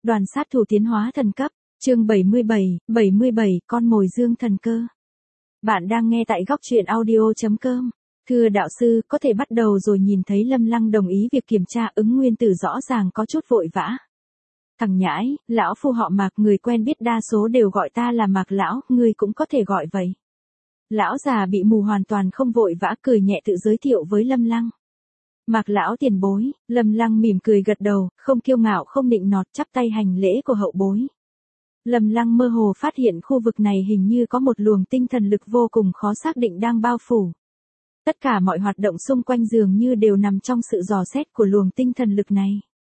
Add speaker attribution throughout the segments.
Speaker 1: Đoàn sát thủ tiến hóa thần cấp, chương 77, con mồi dương thần cơ. Bạn đang nghe tại góc truyện audio.com. Thưa đạo sư, có thể bắt đầu rồi. Nhìn thấy Lâm Lăng đồng ý việc kiểm tra ứng nguyên tử rõ ràng có chút vội vã. Thằng nhãi, lão phu họ Mạc, người quen biết đa số đều gọi ta là Mạc lão, ngươi cũng có thể gọi vậy. Lão già bị mù hoàn toàn không vội vã, cười nhẹ tự giới thiệu với Lâm Lăng. Mạc lão tiền bối. Lâm Lăng mỉm cười gật đầu, không kiêu ngạo không nịnh nọt, chắp tay hành lễ của hậu bối. Lâm Lăng mơ hồ phát hiện khu vực này hình như có một luồng tinh thần lực vô cùng khó xác định đang bao phủ. Tất cả mọi hoạt động xung quanh dường như đều nằm trong sự dò xét của luồng tinh thần lực này.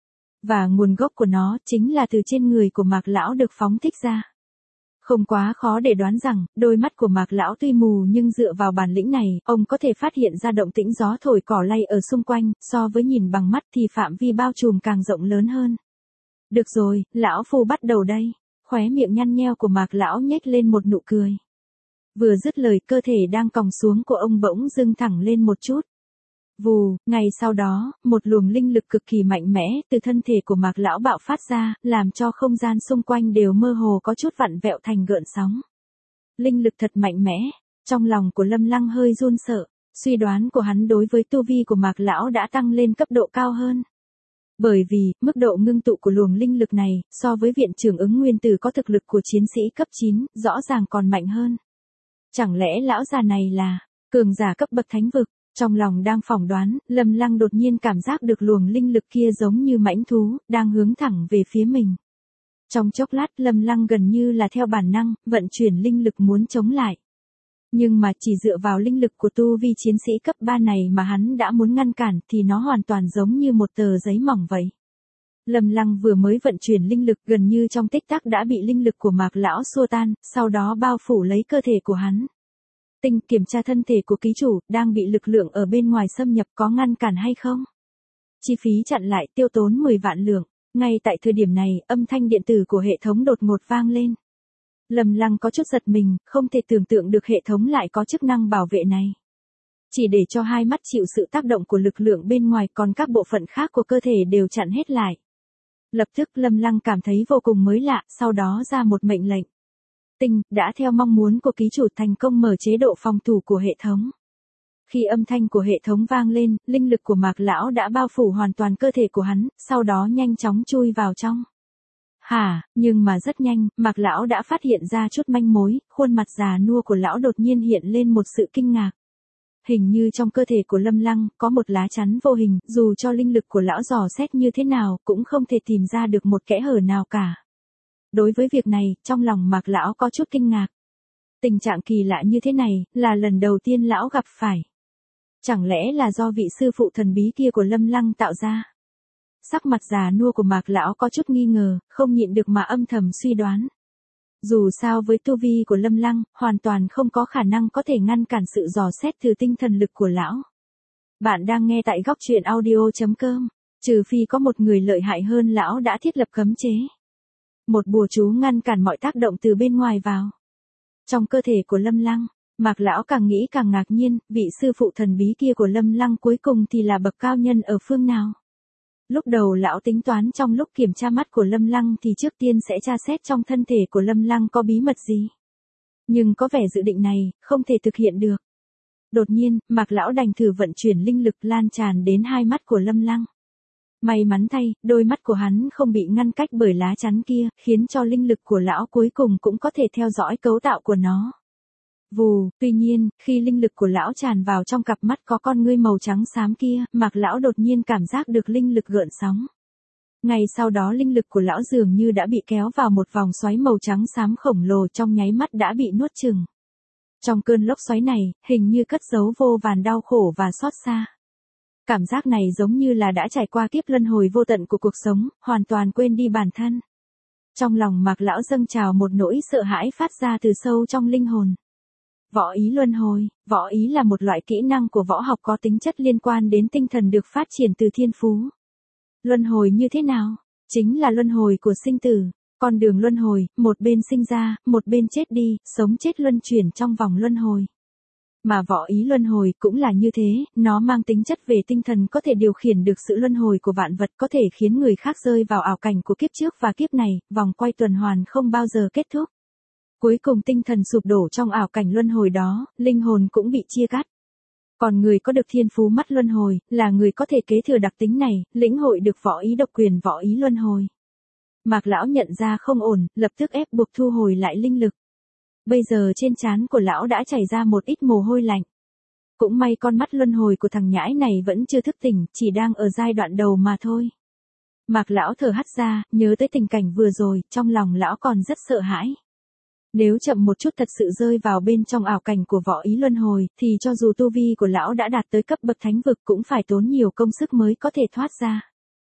Speaker 1: Và nguồn gốc của nó chính là từ trên người của Mạc lão được phóng thích ra. Không quá khó để đoán rằng, đôi mắt của Mạc lão tuy mù nhưng dựa vào bản lĩnh này, ông có thể phát hiện ra động tĩnh gió thổi cỏ lay ở xung quanh, so với nhìn bằng mắt thì phạm vi bao trùm càng rộng lớn hơn. Được rồi, lão phu bắt đầu đây. Khóe miệng nhăn nheo của Mạc lão nhếch lên một nụ cười. Vừa dứt lời, cơ thể đang còng xuống của ông bỗng dưng thẳng lên một chút. Vù, ngay sau đó, một luồng linh lực cực kỳ mạnh mẽ từ thân thể của Mạc lão bạo phát ra, làm cho không gian xung quanh đều mơ hồ có chút vặn vẹo thành gợn sóng. Linh lực thật mạnh mẽ, trong lòng của Lâm Lăng hơi run sợ, suy đoán của hắn đối với tu vi của Mạc lão đã tăng lên cấp độ cao hơn. Bởi vì, mức độ ngưng tụ của luồng linh lực này, so với viện trưởng ứng nguyên tử có thực lực của chiến sĩ cấp 9, rõ ràng còn mạnh hơn. Chẳng lẽ lão già này là cường giả cấp bậc thánh vực? Trong lòng đang phỏng đoán, Lâm Lăng đột nhiên cảm giác được luồng linh lực kia giống như mãnh thú, đang hướng thẳng về phía mình. Trong chốc lát, Lâm Lăng gần như là theo bản năng, vận chuyển linh lực muốn chống lại. Nhưng mà chỉ dựa vào linh lực của tu vi chiến sĩ cấp 3 này mà hắn đã muốn ngăn cản thì nó hoàn toàn giống như một tờ giấy mỏng vậy. Lâm Lăng vừa mới vận chuyển linh lực gần như trong tích tắc đã bị linh lực của Mạc lão xua tan, sau đó bao phủ lấy cơ thể của hắn. Tinh kiểm tra thân thể của ký chủ, đang bị lực lượng ở bên ngoài xâm nhập, có ngăn cản hay không? Chi phí chặn lại tiêu tốn 10 vạn lượng. Ngay tại thời điểm này, âm thanh điện tử của hệ thống đột ngột vang lên. Lâm Lăng có chút giật mình, không thể tưởng tượng được hệ thống lại có chức năng bảo vệ này. Chỉ để cho hai mắt chịu sự tác động của lực lượng bên ngoài, còn các bộ phận khác của cơ thể đều chặn hết lại. Lập tức Lâm Lăng cảm thấy vô cùng mới lạ, sau đó ra một mệnh lệnh. Tinh, đã theo mong muốn của ký chủ thành công mở chế độ phòng thủ của hệ thống. Khi âm thanh của hệ thống vang lên, linh lực của Mạc lão đã bao phủ hoàn toàn cơ thể của hắn, sau đó nhanh chóng chui vào trong. Nhưng mà rất nhanh, Mạc lão đã phát hiện ra chút manh mối, khuôn mặt già nua của lão đột nhiên hiện lên một sự kinh ngạc. Hình như trong cơ thể của Lâm Lăng có một lá chắn vô hình, dù cho linh lực của lão dò xét như thế nào cũng không thể tìm ra được một kẽ hở nào cả. Đối với việc này, trong lòng Mạc lão có chút kinh ngạc. Tình trạng kỳ lạ như thế này, là lần đầu tiên lão gặp phải. Chẳng lẽ là do vị sư phụ thần bí kia của Lâm Lăng tạo ra? Sắc mặt già nua của Mạc lão có chút nghi ngờ, không nhịn được mà âm thầm suy đoán. Dù sao với tu vi của Lâm Lăng, hoàn toàn không có khả năng có thể ngăn cản sự dò xét từ tinh thần lực của lão. Bạn đang nghe tại góc truyện audio.com. Trừ phi có một người lợi hại hơn lão đã thiết lập cấm chế. Một bùa chú ngăn cản mọi tác động từ bên ngoài vào. Trong cơ thể của Lâm Lăng, Mạc lão càng nghĩ càng ngạc nhiên, vị sư phụ thần bí kia của Lâm Lăng cuối cùng thì là bậc cao nhân ở phương nào? Lúc đầu lão tính toán trong lúc kiểm tra mắt của Lâm Lăng thì trước tiên sẽ tra xét trong thân thể của Lâm Lăng có bí mật gì. Nhưng có vẻ dự định này, không thể thực hiện được. Đột nhiên, Mạc lão đành thử vận chuyển linh lực lan tràn đến hai mắt của Lâm Lăng. May mắn thay, đôi mắt của hắn không bị ngăn cách bởi lá chắn kia, khiến cho linh lực của lão cuối cùng cũng có thể theo dõi cấu tạo của nó. Vù, tuy nhiên, khi linh lực của lão tràn vào trong cặp mắt có con ngươi màu trắng xám kia, Mạc lão đột nhiên cảm giác được linh lực gợn sóng. Ngay sau đó linh lực của lão dường như đã bị kéo vào một vòng xoáy màu trắng xám khổng lồ, trong nháy mắt đã bị nuốt chửng. Trong cơn lốc xoáy này, hình như cất giấu vô vàn đau khổ và xót xa. Cảm giác này giống như là đã trải qua kiếp luân hồi vô tận của cuộc sống, hoàn toàn quên đi bản thân. Trong lòng Mạc lão dâng trào một nỗi sợ hãi phát ra từ sâu trong linh hồn. Võ ý luân hồi. Võ ý là một loại kỹ năng của võ học có tính chất liên quan đến tinh thần được phát triển từ thiên phú. Luân hồi như thế nào? Chính là luân hồi của sinh tử. Con đường luân hồi, một bên sinh ra, một bên chết đi, sống chết luân chuyển trong vòng luân hồi. Mà võ ý luân hồi cũng là như thế, nó mang tính chất về tinh thần có thể điều khiển được sự luân hồi của vạn vật, có thể khiến người khác rơi vào ảo cảnh của kiếp trước và kiếp này, vòng quay tuần hoàn không bao giờ kết thúc. Cuối cùng tinh thần sụp đổ trong ảo cảnh luân hồi đó, linh hồn cũng bị chia cắt. Còn người có được thiên phú mắt luân hồi, là người có thể kế thừa đặc tính này, lĩnh hội được võ ý độc quyền võ ý luân hồi. Mạc lão nhận ra không ổn, lập tức ép buộc thu hồi lại linh lực. Bây giờ trên trán của lão đã chảy ra một ít mồ hôi lạnh. Cũng may con mắt luân hồi của thằng nhãi này vẫn chưa thức tỉnh, chỉ đang ở giai đoạn đầu mà thôi. Mạc lão thở hắt ra, nhớ tới tình cảnh vừa rồi, trong lòng lão còn rất sợ hãi. Nếu chậm một chút thật sự rơi vào bên trong ảo cảnh của võ ý luân hồi, thì cho dù tu vi của lão đã đạt tới cấp bậc thánh vực cũng phải tốn nhiều công sức mới có thể thoát ra.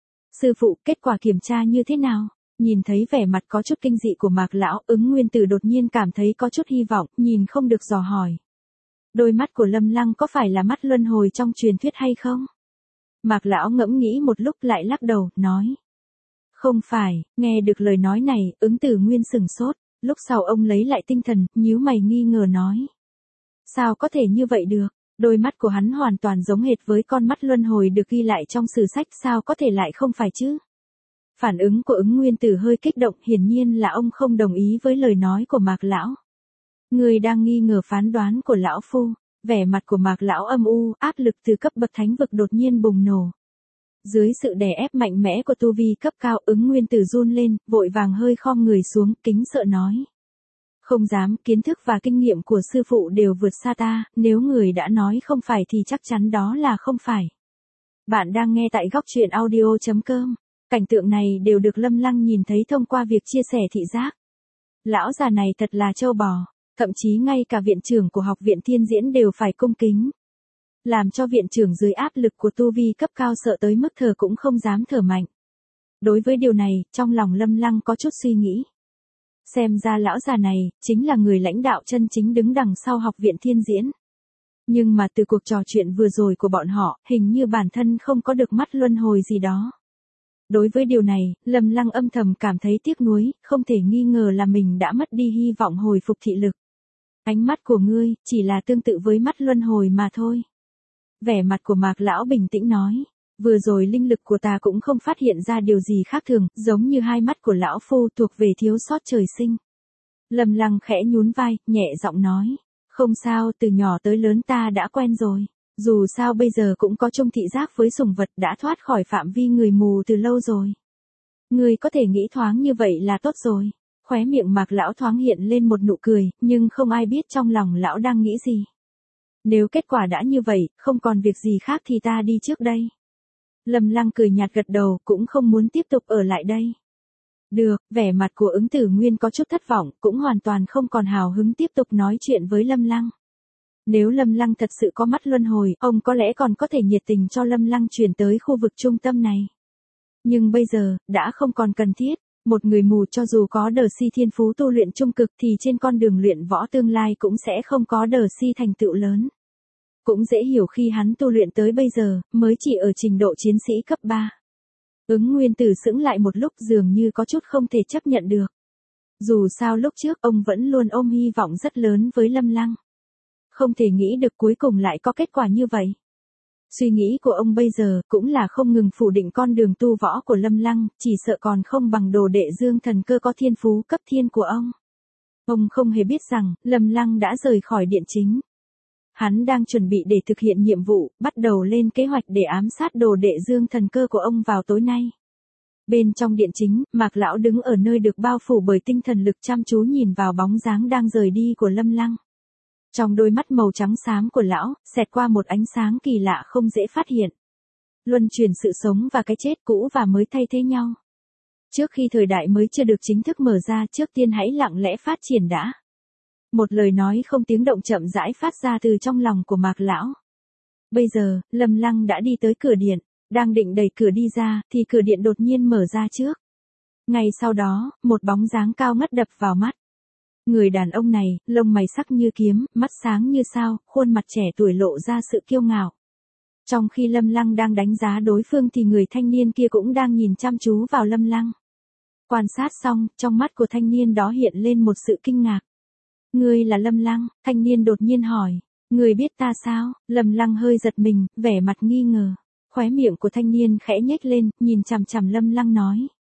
Speaker 1: Sư phụ, kết quả kiểm tra như thế nào? Nhìn thấy vẻ mặt có chút kinh dị của Mạc lão, Ứng Nguyên Tử đột nhiên cảm thấy có chút hy vọng, nhìn không được dò hỏi. Đôi mắt của Lâm Lăng có phải là mắt luân hồi trong truyền thuyết hay không? Mạc lão ngẫm nghĩ một lúc lại lắc đầu, nói. Không phải, nghe được lời nói này, Ứng Tử Nguyên sửng sốt, lúc sau ông lấy lại tinh thần, nhíu mày nghi ngờ nói. Sao có thể như vậy được? Đôi mắt của hắn hoàn toàn giống hệt với con mắt luân hồi được ghi lại trong sử sách, sao có thể lại không phải chứ? Phản ứng của Ứng Nguyên Tử hơi kích động, hiển nhiên là ông không đồng ý với lời nói của Mạc lão. Người đang nghi ngờ phán đoán của lão phu, vẻ mặt của Mạc lão âm u, áp lực từ cấp bậc thánh vực đột nhiên bùng nổ. Dưới sự đè ép mạnh mẽ của tu vi cấp cao, Ứng Nguyên Tử run lên, vội vàng hơi khom người xuống, kính sợ nói. Không dám, kiến thức và kinh nghiệm của sư phụ đều vượt xa ta, nếu người đã nói không phải thì chắc chắn đó là không phải. Bạn đang nghe tại góc truyện audio.com. Cảnh tượng này đều được Lâm Lăng nhìn thấy thông qua việc chia sẻ thị giác. Lão già này thật là trâu bò, thậm chí ngay cả viện trưởng của học viện Thiên Diễn đều phải cung kính. Làm cho viện trưởng dưới áp lực của tu vi cấp cao sợ tới mức thở cũng không dám thở mạnh. Đối với điều này, trong lòng Lâm Lăng có chút suy nghĩ. Xem ra lão già này, chính là người lãnh đạo chân chính đứng đằng sau học viện Thiên Diễn. Nhưng mà từ cuộc trò chuyện vừa rồi của bọn họ, hình như bản thân không có được mắt luân hồi gì đó. Đối với điều này, Lâm Lăng âm thầm cảm thấy tiếc nuối, không thể nghi ngờ là mình đã mất đi hy vọng hồi phục thị lực. Ánh mắt của ngươi, chỉ là tương tự với mắt luân hồi mà thôi. Vẻ mặt của Mạc lão bình tĩnh nói, vừa rồi linh lực của ta cũng không phát hiện ra điều gì khác thường, giống như hai mắt của lão phu thuộc về thiếu sót trời sinh. Lâm Lăng khẽ nhún vai, nhẹ giọng nói, không sao, từ nhỏ tới lớn ta đã quen rồi. Dù sao bây giờ cũng có chung thị giác với sủng vật, đã thoát khỏi phạm vi người mù từ lâu rồi. Người có thể nghĩ thoáng như vậy là tốt rồi. Khóe miệng Mạc lão thoáng hiện lên một nụ cười, nhưng không ai biết trong lòng lão đang nghĩ gì. Nếu kết quả đã như vậy, không còn việc gì khác thì ta đi trước đây. Lâm Lăng cười nhạt gật đầu, cũng không muốn tiếp tục ở lại đây. Được, vẻ mặt của Ứng Tử Nguyên có chút thất vọng, cũng hoàn toàn không còn hào hứng tiếp tục nói chuyện với Lâm Lăng. Nếu Lâm Lăng thật sự có mắt luân hồi, ông có lẽ còn có thể nhiệt tình cho Lâm Lăng chuyển tới khu vực trung tâm này. Nhưng bây giờ, đã không còn cần thiết. Một người mù cho dù có đờ si thiên phú tu luyện trung cực thì trên con đường luyện võ tương lai cũng sẽ không có đờ si thành tựu lớn. Cũng dễ hiểu khi hắn tu luyện tới bây giờ, mới chỉ ở trình độ chiến sĩ cấp 3. Ứng Nguyên Tử sững lại một lúc, dường như có chút không thể chấp nhận được. Dù sao lúc trước ông vẫn luôn ôm hy vọng rất lớn với Lâm Lăng. Không thể nghĩ được cuối cùng lại có kết quả như vậy. Suy nghĩ của ông bây giờ cũng là không ngừng phủ định con đường tu võ của Lâm Lăng, chỉ sợ còn không bằng đồ đệ Dương Thần Cơ có thiên phú cấp thiên của ông. Ông không hề biết rằng, Lâm Lăng đã rời khỏi điện chính. Hắn đang chuẩn bị để thực hiện nhiệm vụ, bắt đầu lên kế hoạch để ám sát đồ đệ Dương Thần Cơ của ông vào tối nay. Bên trong điện chính, Mạc lão đứng ở nơi được bao phủ bởi tinh thần lực, chăm chú nhìn vào bóng dáng đang rời đi của Lâm Lăng. Trong đôi mắt màu trắng xám của lão, xẹt qua một ánh sáng kỳ lạ không dễ phát hiện. Luân chuyển sự sống và cái chết, cũ và mới thay thế nhau. Trước khi thời đại mới chưa được chính thức mở ra, trước tiên hãy lặng lẽ phát triển đã. Một lời nói không tiếng động chậm rãi phát ra từ trong lòng của Mạc lão. Bây giờ, Lâm Lăng đã đi tới cửa điện, đang định đẩy cửa đi ra, thì cửa điện đột nhiên mở ra trước. Ngay sau đó, một bóng dáng cao ngất đập vào mắt. Người đàn ông này, lông mày sắc như kiếm, mắt sáng như sao, khuôn mặt trẻ tuổi lộ ra sự kiêu ngạo. Trong khi Lâm Lăng đang đánh giá đối phương thì người thanh niên kia cũng đang nhìn chăm chú vào Lâm Lăng. Quan sát xong, trong mắt của thanh niên đó hiện lên một sự kinh ngạc. Ngươi là Lâm Lăng? Thanh niên đột nhiên hỏi. Người biết ta sao? Lâm Lăng hơi giật mình, vẻ mặt nghi ngờ. Khóe miệng của thanh niên khẽ nhếch lên, nhìn chằm chằm Lâm Lăng nói.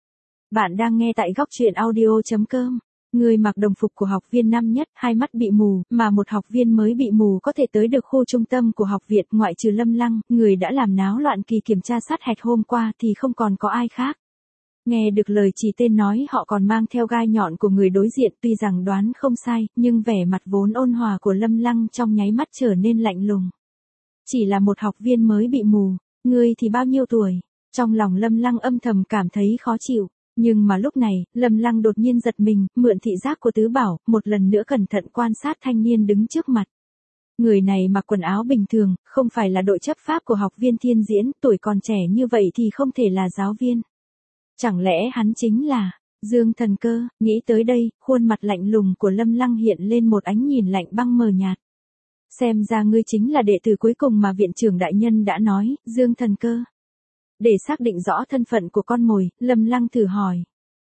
Speaker 1: Bạn đang nghe tại góc truyện audio.com. Người mặc đồng phục của học viên năm nhất, hai mắt bị mù, mà một học viên mới bị mù có thể tới được khu trung tâm của học viện ngoại trừ Lâm Lăng, người đã làm náo loạn kỳ kiểm tra sát hạch hôm qua thì không còn có ai khác. Nghe được lời chỉ tên nói họ còn mang theo gai nhọn của người đối diện, tuy rằng đoán không sai, nhưng vẻ mặt vốn ôn hòa của Lâm Lăng trong nháy mắt trở nên lạnh lùng. Chỉ là một học viên mới bị mù, ngươi thì bao nhiêu tuổi? Trong lòng Lâm Lăng âm thầm cảm thấy khó chịu. Nhưng mà lúc này, Lâm Lăng đột nhiên giật mình, mượn thị giác của Tứ Bảo, một lần nữa cẩn thận quan sát thanh niên đứng trước mặt. Người này mặc quần áo bình thường, không phải là đội chấp pháp của học viên Thiên Diễn, tuổi còn trẻ như vậy thì không thể là giáo viên. Chẳng lẽ hắn chính là Dương Thần Cơ? Nghĩ tới đây, khuôn mặt lạnh lùng của Lâm Lăng hiện lên một ánh nhìn lạnh băng mờ nhạt. Xem ra ngươi chính là đệ tử cuối cùng mà viện trưởng đại nhân đã nói, Dương Thần Cơ. Để xác định rõ thân phận của con mồi, Lâm Lăng thử hỏi.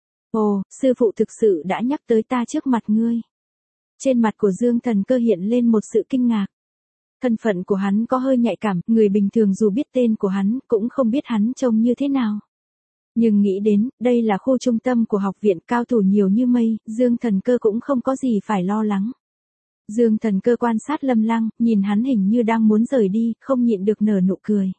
Speaker 1: Ồ, sư phụ thực sự đã nhắc tới ta trước mặt ngươi. Trên mặt của Dương Thần Cơ hiện lên một sự kinh ngạc. Thân phận của hắn có hơi nhạy cảm, người bình thường dù biết tên của hắn, cũng không biết hắn trông như thế nào. Nhưng nghĩ đến, đây là khu trung tâm của học viện, cao thủ nhiều như mây, Dương Thần Cơ cũng không có gì phải lo lắng. Dương Thần Cơ quan sát Lâm Lăng, nhìn hắn hình như đang muốn rời đi, không nhịn được nở nụ cười.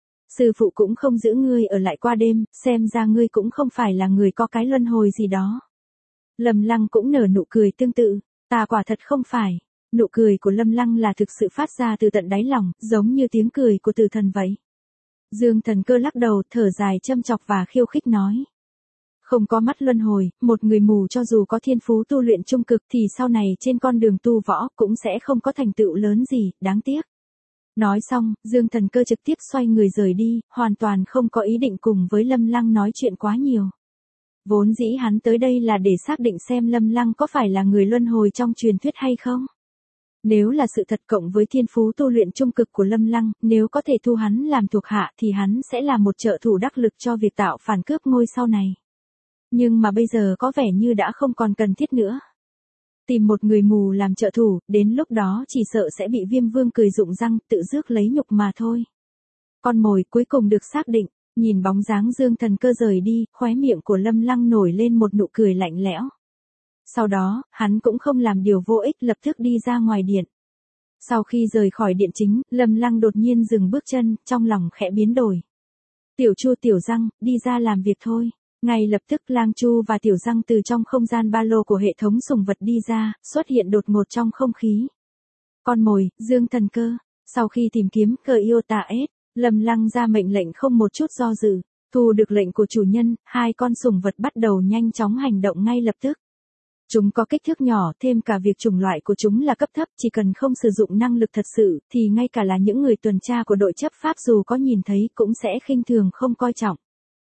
Speaker 1: Sư phụ cũng không giữ ngươi ở lại qua đêm, xem ra ngươi cũng không phải là người có cái luân hồi gì đó. Lâm Lăng cũng nở nụ cười tương tự, ta quả thật không phải. Nụ cười của Lâm Lăng là thực sự phát ra từ tận đáy lòng, giống như tiếng cười của tử thần vậy. Dương Thần Cơ lắc đầu, thở dài châm chọc và khiêu khích nói. Không có mắt luân hồi, một người mù cho dù có thiên phú tu luyện trung cực thì sau này trên con đường tu võ cũng sẽ không có thành tựu lớn gì, đáng tiếc. Nói xong, Dương Thần Cơ trực tiếp xoay người rời đi, hoàn toàn không có ý định cùng với Lâm Lăng nói chuyện quá nhiều. Vốn dĩ hắn tới đây là để xác định xem Lâm Lăng có phải là người luân hồi trong truyền thuyết hay không. Nếu là sự thật cộng với thiên phú tu luyện trung cực của Lâm Lăng, nếu có thể thu hắn làm thuộc hạ thì hắn sẽ là một trợ thủ đắc lực cho việc tạo phản cướp ngôi sau này. Nhưng mà bây giờ có vẻ như đã không còn cần thiết nữa. Tìm một người mù làm trợ thủ, đến lúc đó chỉ sợ sẽ bị Viêm Vương cười rụng răng, tự rước lấy nhục mà thôi. Con mồi cuối cùng được xác định, nhìn bóng dáng Dương Thần Cơ rời đi, khóe miệng của Lâm Lăng nổi lên một nụ cười lạnh lẽo. Sau đó, hắn cũng không làm điều vô ích, lập tức đi ra ngoài điện. Sau khi rời khỏi điện chính, Lâm Lăng đột nhiên dừng bước chân, trong lòng khẽ biến đổi. Tiểu Chu Tiểu Răng, đi ra làm việc thôi. Ngay lập tức Lang Chu và Tiểu Răng từ trong không gian ba lô của hệ thống sùng vật đi ra, xuất hiện đột ngột trong không khí. Con mồi, Dương Thần Cơ. Sau khi tìm kiếm cờ yêu tà ết, Lâm Lăng ra mệnh lệnh không một chút do dự. Thu được lệnh của chủ nhân, hai con sùng vật bắt đầu nhanh chóng hành động ngay lập tức. Chúng có kích thước nhỏ, thêm cả việc chủng loại của chúng là cấp thấp, chỉ cần không sử dụng năng lực thật sự, thì ngay cả là những người tuần tra của đội chấp pháp dù có nhìn thấy cũng sẽ khinh thường không coi trọng.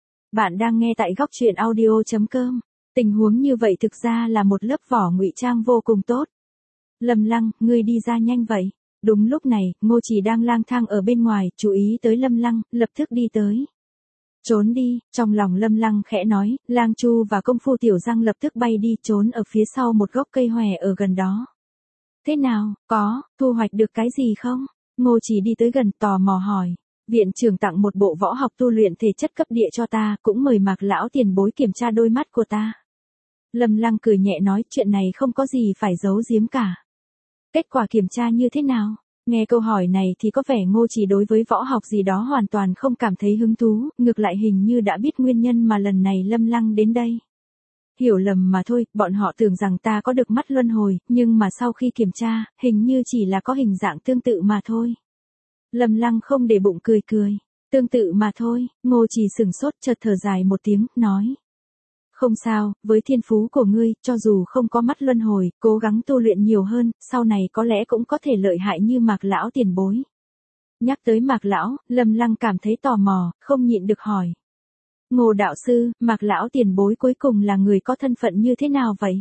Speaker 1: Bạn đang nghe tại góc truyện audio.com. Tình huống như vậy thực ra là một lớp vỏ ngụy trang vô cùng tốt. Lâm Lăng, ngươi đi ra nhanh vậy. Đúng lúc này, Ngô Chỉ đang lang thang ở bên ngoài, chú ý tới Lâm Lăng, lập tức đi tới. Trốn đi, trong lòng Lâm Lăng khẽ nói, Lang Chu và công phu Tiểu Răng lập tức bay đi trốn ở phía sau một gốc cây hòe ở gần đó. Thế nào, có, thu hoạch được cái gì không? Ngô Chỉ đi tới gần tò mò hỏi. Viện trưởng tặng một bộ võ học tu luyện thể chất cấp địa cho ta, cũng mời Mạc lão tiền bối kiểm tra đôi mắt của ta. Lâm Lăng cười nhẹ nói, chuyện này không có gì phải giấu giếm cả. Kết quả kiểm tra như thế nào? Nghe câu hỏi này thì có vẻ Ngô Chỉ đối với võ học gì đó hoàn toàn không cảm thấy hứng thú, ngược lại hình như đã biết nguyên nhân mà lần này Lâm Lăng đến đây. Hiểu lầm mà thôi, bọn họ tưởng rằng ta có được mắt luân hồi, nhưng mà sau khi kiểm tra, hình như chỉ là có hình dạng tương tự mà thôi. Lâm Lăng không để bụng cười cười. Tương tự mà thôi, Ngô Chỉ sừng sốt chợt thở dài một tiếng, nói. Không sao, với thiên phú của ngươi, cho dù không có mắt luân hồi, cố gắng tu luyện nhiều hơn, sau này có lẽ cũng có thể lợi hại như Mạc lão tiền bối. Nhắc tới Mạc lão, Lâm Lăng cảm thấy tò mò, không nhịn được hỏi. Ngô đạo sư, Mạc lão tiền bối cuối cùng là người có thân phận như thế nào vậy?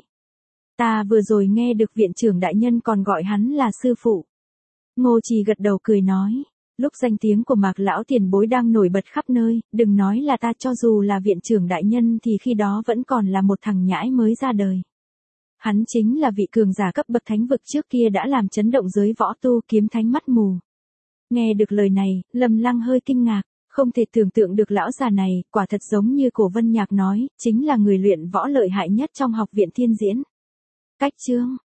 Speaker 1: Ta vừa rồi nghe được viện trưởng đại nhân còn gọi hắn là sư phụ. Ngô Chỉ gật đầu cười nói. Lúc danh tiếng của Mạc lão tiền bối đang nổi bật khắp nơi, đừng nói là ta, cho dù là viện trưởng đại nhân thì khi đó vẫn còn là một thằng nhãi mới ra đời. Hắn chính là vị cường giả cấp bậc thánh vực trước kia đã làm chấn động giới võ tu kiếm thánh mắt mù. Nghe được lời này, Lâm Lăng hơi kinh ngạc, không thể tưởng tượng được lão già này, quả thật giống như Cổ Vân Nhạc nói, chính là người luyện võ lợi hại nhất trong học viện Thiên Diễn. Cách chương